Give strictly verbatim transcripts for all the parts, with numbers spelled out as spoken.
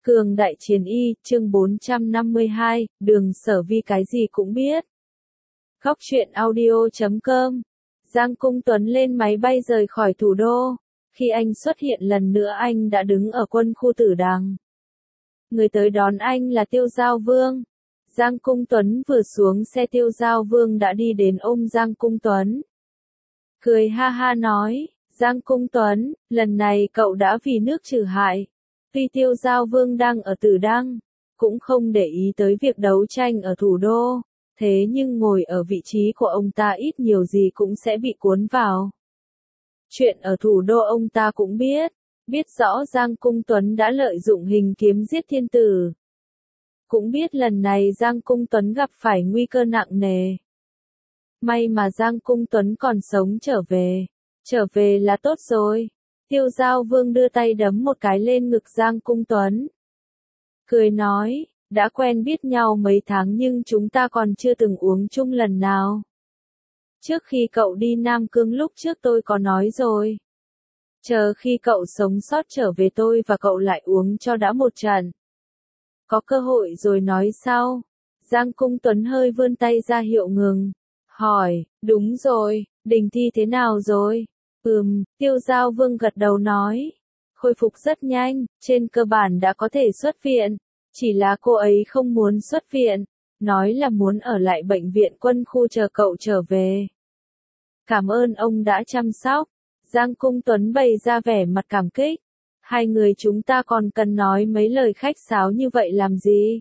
Cường đại chiến y, chương bốn trăm năm mươi hai, Đường Sở Vi cái gì cũng biết. Góc truyện audio chấm com. Giang Cung Tuấn lên máy bay rời khỏi thủ đô. Khi anh xuất hiện lần nữa anh đã đứng ở quân khu Tử Đằng. Người tới đón anh là Tiêu Giao Vương. Giang Cung Tuấn vừa xuống xe Tiêu Giao Vương đã đi đến ôm Giang Cung Tuấn. Cười ha ha nói, Giang Cung Tuấn, lần này cậu đã vì nước trừ hại. Tuy Tiêu Giao Vương đang ở Tử Đăng, cũng không để ý tới việc đấu tranh ở thủ đô, thế nhưng ngồi ở vị trí của ông ta ít nhiều gì cũng sẽ bị cuốn vào. Chuyện ở thủ đô ông ta cũng biết, biết rõ Giang Cung Tuấn đã lợi dụng hình kiếm giết thiên tử. Cũng biết lần này Giang Cung Tuấn gặp phải nguy cơ nặng nề. May mà Giang Cung Tuấn còn sống trở về, trở về là tốt rồi. Tiêu Giao Vương đưa tay đấm một cái lên ngực Giang Cung Tuấn. Cười nói, đã quen biết nhau mấy tháng nhưng chúng ta còn chưa từng uống chung lần nào. Trước khi cậu đi Nam Cương lúc trước tôi có nói rồi. Chờ khi cậu sống sót trở về tôi và cậu lại uống cho đã một trận. Có cơ hội rồi nói sau. Giang Cung Tuấn hơi vươn tay ra hiệu ngừng. Hỏi, đúng rồi, Đình Thi thế nào rồi? Ừm, Tiêu Giao Vương gật đầu nói. Khôi phục rất nhanh, trên cơ bản đã có thể xuất viện. Chỉ là cô ấy không muốn xuất viện. Nói là muốn ở lại bệnh viện quân khu chờ cậu trở về. Cảm ơn ông đã chăm sóc. Giang Cung Tuấn bày ra vẻ mặt cảm kích. Hai người chúng ta còn cần nói mấy lời khách sáo như vậy làm gì?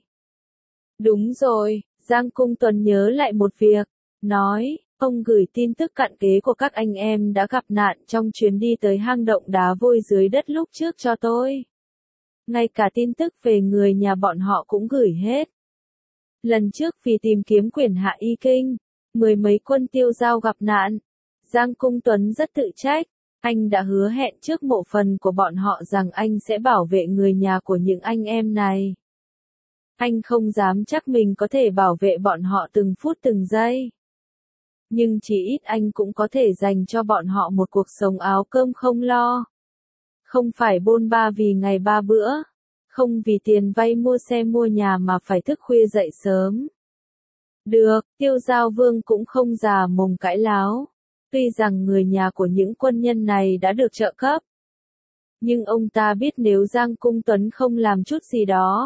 Đúng rồi, Giang Cung Tuấn nhớ lại một việc. Nói, ông gửi tin tức cặn kẽ của các anh em đã gặp nạn trong chuyến đi tới hang động đá vôi dưới đất lúc trước cho tôi. Ngay cả tin tức về người nhà bọn họ cũng gửi hết. Lần trước vì tìm kiếm quyền hạ y kinh, mười mấy quân Tiêu Giao gặp nạn. Giang Cung Tuấn rất tự trách. Anh đã hứa hẹn trước mộ phần của bọn họ rằng anh sẽ bảo vệ người nhà của những anh em này. Anh không dám chắc mình có thể bảo vệ bọn họ từng phút từng giây. Nhưng chỉ ít anh cũng có thể dành cho bọn họ một cuộc sống áo cơm không lo. Không phải bôn ba vì ngày ba bữa. Không vì tiền vay mua xe mua nhà mà phải thức khuya dậy sớm. Được, Tiêu Giao Vương cũng không già mồm cãi láo. Tuy rằng người nhà của những quân nhân này đã được trợ cấp. Nhưng ông ta biết nếu Giang Cung Tuấn không làm chút gì đó,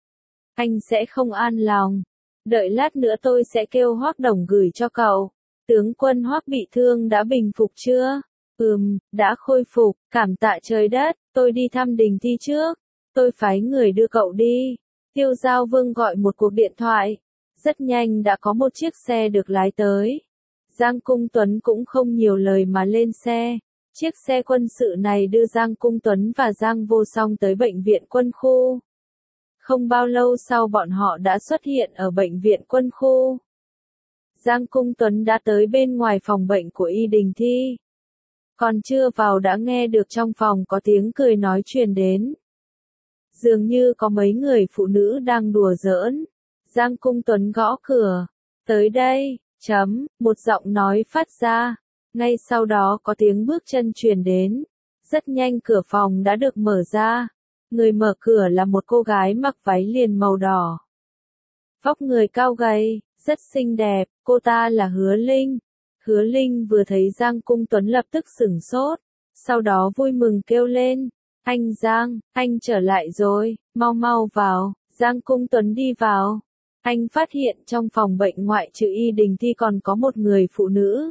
anh sẽ không an lòng. Đợi lát nữa tôi sẽ kêu Hoắc Đồng gửi cho cậu. Tướng quân Hoắc bị thương đã bình phục chưa? Ừm, đã khôi phục, cảm tạ trời đất, tôi đi thăm Đình Thi trước. Tôi phái người đưa cậu đi. Tiêu Giao Vương gọi một cuộc điện thoại. Rất nhanh đã có một chiếc xe được lái tới. Giang Cung Tuấn cũng không nhiều lời mà lên xe. Chiếc xe quân sự này đưa Giang Cung Tuấn và Giang Vô Song tới bệnh viện quân khu. Không bao lâu sau bọn họ đã xuất hiện ở bệnh viện quân khu. Giang Cung Tuấn đã tới bên ngoài phòng bệnh của Y Đình Thi. Còn chưa vào đã nghe được trong phòng có tiếng cười nói truyền đến. Dường như có mấy người phụ nữ đang đùa giỡn. Giang Cung Tuấn gõ cửa. Tới đây, chấm, một giọng nói phát ra. Ngay sau đó có tiếng bước chân truyền đến. Rất nhanh cửa phòng đã được mở ra. Người mở cửa là một cô gái mặc váy liền màu đỏ. Vóc người cao gầy, rất xinh đẹp, cô ta là Hứa Linh. Hứa Linh vừa thấy Giang Cung Tuấn lập tức sửng sốt. Sau đó vui mừng kêu lên. Anh Giang, anh trở lại rồi, mau mau vào. Giang Cung Tuấn đi vào. Anh phát hiện trong phòng bệnh ngoại trừ Y Đình Thi còn có một người phụ nữ.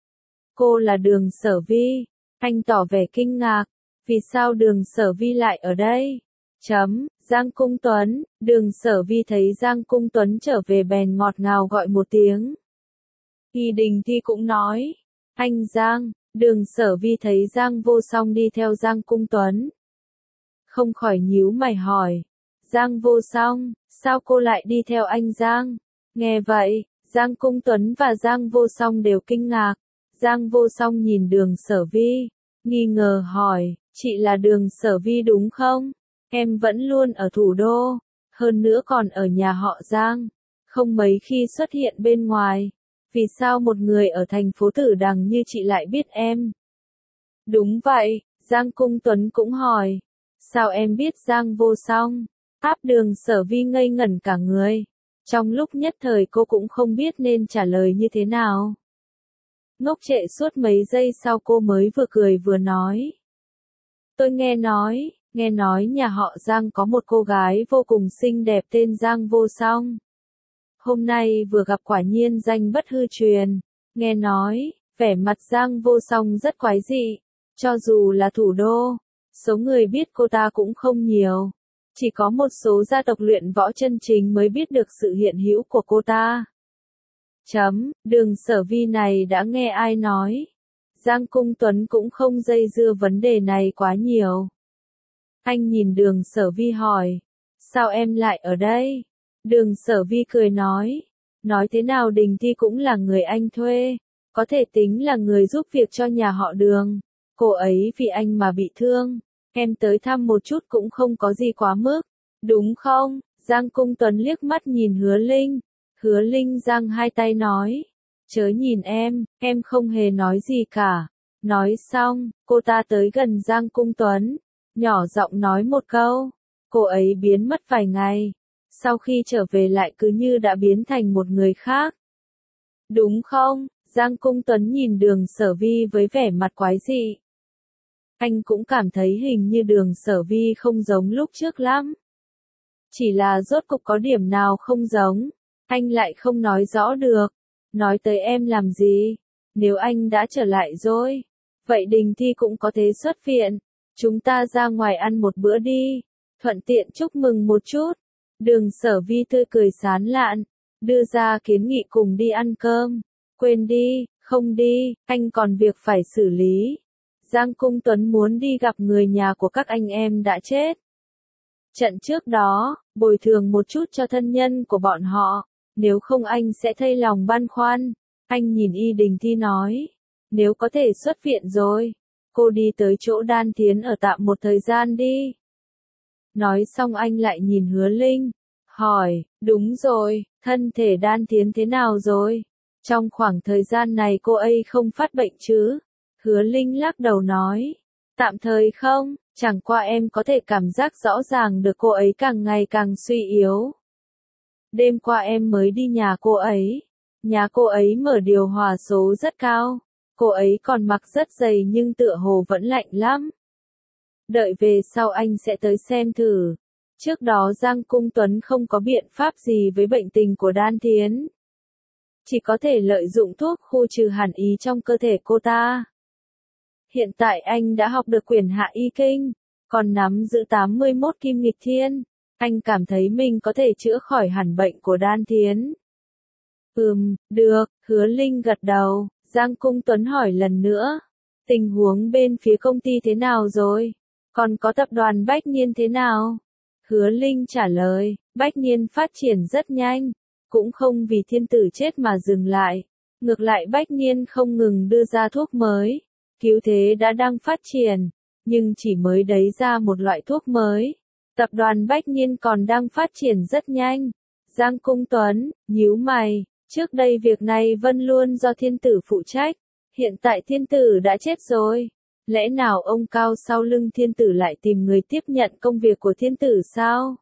Cô là Đường Sở Vi. Anh tỏ vẻ kinh ngạc. Vì sao Đường Sở Vi lại ở đây? Chấm, Giang Cung Tuấn. Đường Sở Vi thấy Giang Cung Tuấn trở về bèn ngọt ngào gọi một tiếng. Y Đình Thi cũng nói. Anh Giang. Đường Sở Vi thấy Giang Vô Song đi theo Giang Cung Tuấn. Không khỏi nhíu mày hỏi. Giang Vô Song, sao cô lại đi theo anh Giang? Nghe vậy, Giang Cung Tuấn và Giang Vô Song đều kinh ngạc. Giang Vô Song nhìn Đường Sở Vi, nghi ngờ hỏi, chị là Đường Sở Vi đúng không? Em vẫn luôn ở thủ đô, hơn nữa còn ở nhà họ Giang, không mấy khi xuất hiện bên ngoài. Vì sao một người ở thành phố Tử Đằng như chị lại biết em? Đúng vậy, Giang Cung Tuấn cũng hỏi. Sao em biết Giang Vô Song? Áp Đường Sở Vi ngây ngẩn cả người. Trong lúc nhất thời cô cũng không biết nên trả lời như thế nào. Ngốc trệ suốt mấy giây sau cô mới vừa cười vừa nói. Tôi nghe nói, nghe nói nhà họ Giang có một cô gái vô cùng xinh đẹp tên Giang Vô Song. Hôm nay vừa gặp quả nhiên danh bất hư truyền. Nghe nói, vẻ mặt Giang Vô Song rất quái dị. Cho dù là thủ đô, số người biết cô ta cũng không nhiều. Chỉ có một số gia tộc luyện võ chân chính mới biết được sự hiện hữu của cô ta. Chấm, Đường Sở Vi này đã nghe ai nói. Giang Cung Tuấn cũng không dây dưa vấn đề này quá nhiều. Anh nhìn Đường Sở Vi hỏi. Sao em lại ở đây? Đường Sở Vi cười nói. Nói thế nào Đình Thi cũng là người anh thuê. Có thể tính là người giúp việc cho nhà họ Đường. Cô ấy vì anh mà bị thương. Em tới thăm một chút cũng không có gì quá mức. Đúng không? Giang Cung Tuấn liếc mắt nhìn Hứa Linh. Hứa Linh giang hai tay nói. Chớ nhìn em, em không hề nói gì cả. Nói xong, cô ta tới gần Giang Cung Tuấn. Nhỏ giọng nói một câu. Cô ấy biến mất vài ngày. Sau khi trở về lại cứ như đã biến thành một người khác. Đúng không? Giang Cung Tuấn nhìn Đường Sở Vi với vẻ mặt quái dị. Anh cũng cảm thấy hình như Đường Sở Vi không giống lúc trước lắm. Chỉ là rốt cục có điểm nào không giống, anh lại không nói rõ được. Nói tới em làm gì? Nếu anh đã trở lại rồi, vậy Đình Thi cũng có thể xuất viện. Chúng ta ra ngoài ăn một bữa đi, thuận tiện chúc mừng một chút. Đường Sở Vi tươi cười sán lạn, đưa ra kiến nghị cùng đi ăn cơm. Quên đi, không đi, anh còn việc phải xử lý. Giang Cung Tuấn muốn đi gặp người nhà của các anh em đã chết. Trận trước đó, bồi thường một chút cho thân nhân của bọn họ, nếu không anh sẽ thay lòng băn khoăn. Anh nhìn Y Đình Thi nói, nếu có thể xuất viện rồi, cô đi tới chỗ Đan Thiến ở tạm một thời gian đi. Nói xong anh lại nhìn Hứa Linh, hỏi, đúng rồi, thân thể Đan Thiến thế nào rồi? Trong khoảng thời gian này cô ấy không phát bệnh chứ? Hứa Linh lắc đầu nói, tạm thời không, chẳng qua em có thể cảm giác rõ ràng được cô ấy càng ngày càng suy yếu. Đêm qua em mới đi nhà cô ấy, nhà cô ấy mở điều hòa số rất cao, cô ấy còn mặc rất dày nhưng tựa hồ vẫn lạnh lắm. Đợi về sau anh sẽ tới xem thử. Trước đó Giang Cung Tuấn không có biện pháp gì với bệnh tình của Đan Thiến. Chỉ có thể lợi dụng thuốc khu trừ hàn ý trong cơ thể cô ta. Hiện tại anh đã học được quyển Hạ Y Kinh, còn nắm giữ tám mươi mốt kim nghịch thiên. Anh cảm thấy mình có thể chữa khỏi hẳn bệnh của Đan Thiến. Ừm, được, Hứa Linh gật đầu. Giang Cung Tuấn hỏi lần nữa. Tình huống bên phía công ty thế nào rồi? Còn có tập đoàn Bách Niên thế nào? Hứa Linh trả lời, Bách Niên phát triển rất nhanh. Cũng không vì thiên tử chết mà dừng lại. Ngược lại Bách Niên không ngừng đưa ra thuốc mới. Cứu thế đã đang phát triển, nhưng chỉ mới đấy ra một loại thuốc mới. Tập đoàn Bách Niên còn đang phát triển rất nhanh. Giang Cung Tuấn, nhíu mày, trước đây việc này vẫn luôn do thiên tử phụ trách. Hiện tại thiên tử đã chết rồi. Lẽ nào ông cao sau lưng thiên tử lại tìm người tiếp nhận công việc của thiên tử sao?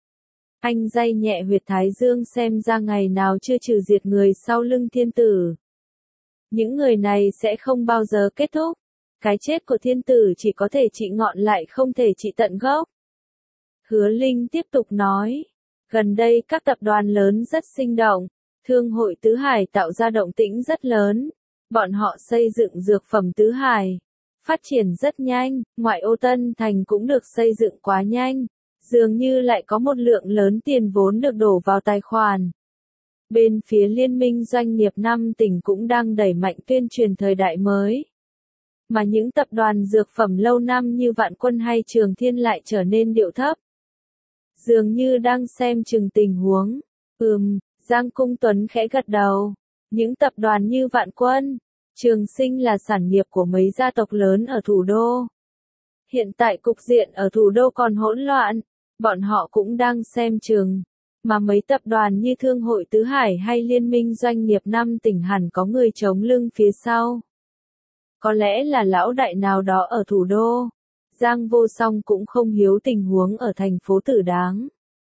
Anh day nhẹ huyệt thái dương xem ra ngày nào chưa trừ diệt người sau lưng thiên tử. Những người này sẽ không bao giờ kết thúc. Cái chết của thiên tử chỉ có thể trị ngọn lại không thể trị tận gốc. Hứa Linh tiếp tục nói. Gần đây các tập đoàn lớn rất sinh động. Thương hội Tứ Hải tạo ra động tĩnh rất lớn. Bọn họ xây dựng dược phẩm Tứ Hải. Phát triển rất nhanh, ngoại ô Tân Thành cũng được xây dựng quá nhanh. Dường như lại có một lượng lớn tiền vốn được đổ vào tài khoản. Bên phía Liên minh Doanh nghiệp năm tỉnh cũng đang đẩy mạnh tuyên truyền thời đại mới. Mà những tập đoàn dược phẩm lâu năm như Vạn Quân hay Trường Thiên lại trở nên điệu thấp. Dường như đang xem chừng tình huống. Ừm, Giang Cung Tuấn khẽ gật đầu. Những tập đoàn như Vạn Quân, Trường Sinh là sản nghiệp của mấy gia tộc lớn ở thủ đô. Hiện tại cục diện ở thủ đô còn hỗn loạn, bọn họ cũng đang xem chừng. Mà mấy tập đoàn như Thương hội Tứ Hải hay Liên minh Doanh nghiệp năm tỉnh hẳn có người chống lưng phía sau. Có lẽ là lão đại nào đó ở thủ đô. Giang Vô Song cũng không hiếu tình huống ở thành phố Tử Đáng.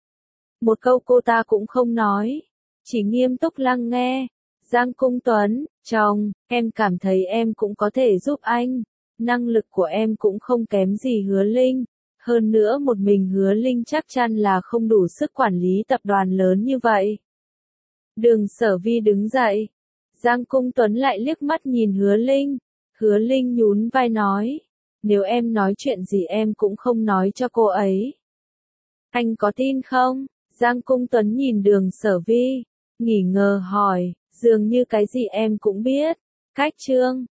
Một câu cô ta cũng không nói, chỉ nghiêm túc lắng nghe. Giang Cung Tuấn, chồng, em cảm thấy em cũng có thể giúp anh. Năng lực của em cũng không kém gì Hứa Linh. Hơn nữa một mình Hứa Linh chắc chắn là không đủ sức quản lý tập đoàn lớn như vậy. Đường Sở Vi đứng dậy. Giang Cung Tuấn lại liếc mắt nhìn Hứa Linh. Hứa Linh nhún vai nói. Nếu em nói chuyện gì em cũng không nói cho cô ấy. Anh có tin không? Giang Cung Tuấn nhìn Đường Sở Vi, nghỉ ngờ hỏi, dường như cái gì em cũng biết. Cách Trương,